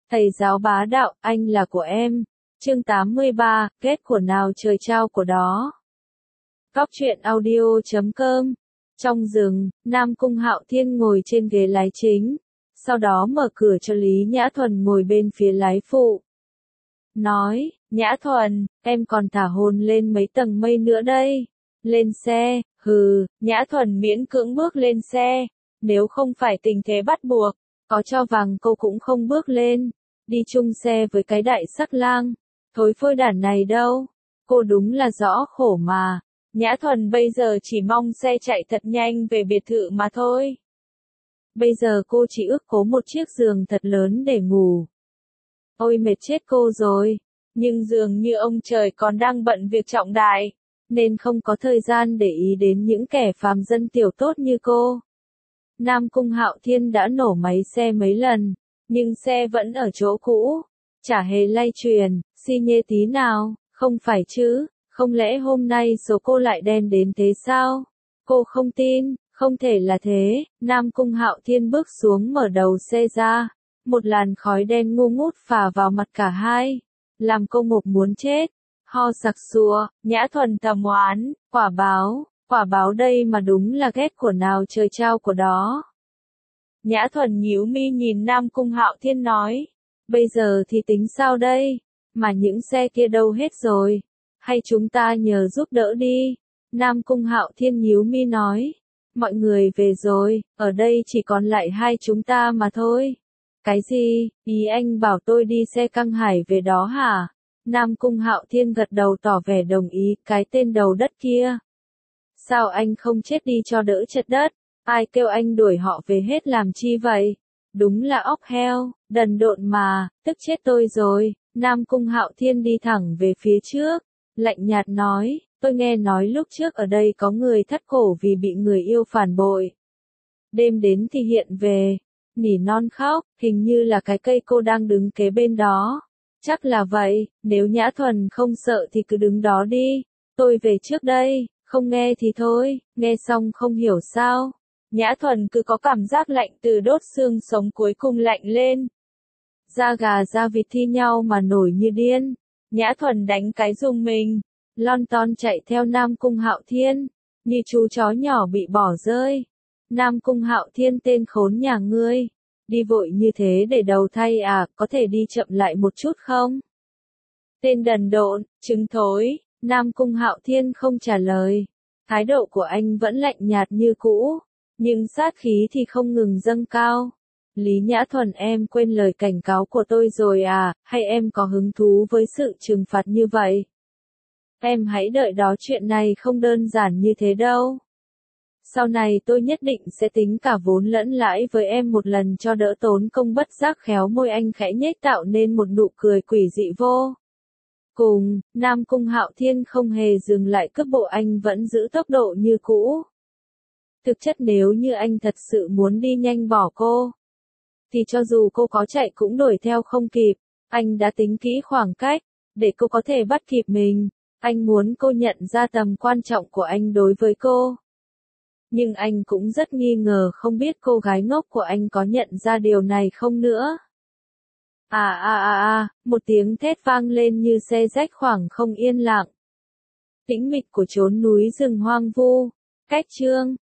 Thầy giáo bá đạo, anh là của em. Chương 83, kết của nào trời trao của đó. Góc truyện audio.com. Trong rừng, Nam Cung Hạo Thiên ngồi trên ghế lái chính, sau đó mở cửa cho Lý Nhã Thuần ngồi bên phía lái phụ. Nói, Nhã Thuần, em còn thả hồn lên mấy tầng mây nữa đây. Lên xe, hừ, Nhã Thuần miễn cưỡng bước lên xe. Nếu không phải tình thế bắt buộc, có cho vàng cô cũng không bước lên. Đi chung xe với cái đại sắc lang. Thối phôi đản này đâu. Cô đúng là rõ khổ mà. Nhã Thuần bây giờ chỉ mong xe chạy thật nhanh về biệt thự mà thôi. Bây giờ cô chỉ ước có một chiếc giường thật lớn để ngủ. Ôi mệt chết cô rồi. Nhưng dường như ông trời còn đang bận việc trọng đại, nên không có thời gian để ý đến những kẻ phàm dân tiểu tốt như cô. Nam Cung Hạo Thiên đã nổ máy xe mấy lần, nhưng xe vẫn ở chỗ cũ, chả hề lay chuyển, xi nhê tí nào, không phải chứ, không lẽ hôm nay số cô lại đen đến thế sao? Cô không tin, không thể là thế. Nam Cung Hạo Thiên bước xuống mở đầu xe ra, một làn khói đen ngu ngút phả vào mặt cả hai, làm cô ngộp muốn chết. Ho sặc sụa, Nhã Thuần thầm oán, quả báo đây mà đúng là ghét của nào trời trao của đó. Nhã Thuần nhíu mi nhìn Nam Cung Hạo Thiên nói, bây giờ thì tính sao đây, mà những xe kia đâu hết rồi, hay chúng ta nhờ giúp đỡ đi. Nam Cung Hạo Thiên nhíu mi nói, mọi người về rồi, ở đây chỉ còn lại hai chúng ta mà thôi. Cái gì, ý anh bảo tôi đi xe Căng Hải về đó hả? Nam Cung Hạo Thiên gật đầu tỏ vẻ đồng ý, cái tên đầu đất kia. Sao anh không chết đi cho đỡ chật đất? Ai kêu anh đuổi họ về hết làm chi vậy? Đúng là óc heo, đần độn mà, tức chết tôi rồi. Nam Cung Hạo Thiên đi thẳng về phía trước, lạnh nhạt nói, tôi nghe nói lúc trước ở đây có người thất cổ vì bị người yêu phản bội. Đêm đến thì hiện về, nỉ non khóc, hình như là cái cây cô đang đứng kế bên đó. Chắc là vậy, nếu Nhã Thuần không sợ thì cứ đứng đó đi, tôi về trước đây, không nghe thì thôi, nghe xong không hiểu sao. Nhã Thuần cứ có cảm giác lạnh từ đốt xương sống cuối cùng lạnh lên. Da gà da vịt thi nhau mà nổi như điên. Nhã Thuần đánh cái rùng mình, lon ton chạy theo Nam Cung Hạo Thiên, như chú chó nhỏ bị bỏ rơi. Nam Cung Hạo Thiên tên khốn nhà ngươi. Đi vội như thế để đầu thay à, có thể đi chậm lại một chút không? Tên đần độn, trứng thối. Nam Cung Hạo Thiên không trả lời. Thái độ của anh vẫn lạnh nhạt như cũ, nhưng sát khí thì không ngừng dâng cao. Lý Nhã Thuần, em quên lời cảnh cáo của tôi rồi à, hay em có hứng thú với sự trừng phạt như vậy? Em hãy đợi đó, chuyện này không đơn giản như thế đâu. Sau này tôi nhất định sẽ tính cả vốn lẫn lãi với em một lần cho đỡ tốn công. Bất giác khéo môi anh khẽ nhếch tạo nên một nụ cười quỷ dị vô cùng. Nam Cung Hạo Thiên không hề dừng lại cước bộ, anh vẫn giữ tốc độ như cũ. Thực chất nếu như anh thật sự muốn đi nhanh bỏ cô, thì cho dù cô có chạy cũng đuổi theo không kịp. Anh đã tính kỹ khoảng cách, để cô có thể bắt kịp mình. Anh muốn cô nhận ra tầm quan trọng của anh đối với cô. Nhưng anh cũng rất nghi ngờ không biết cô gái ngốc của anh có nhận ra điều này không nữa. Một tiếng thét vang lên như xé rách khoảng không yên lặng. Tĩnh mịch của chốn núi rừng hoang vu. Cách chương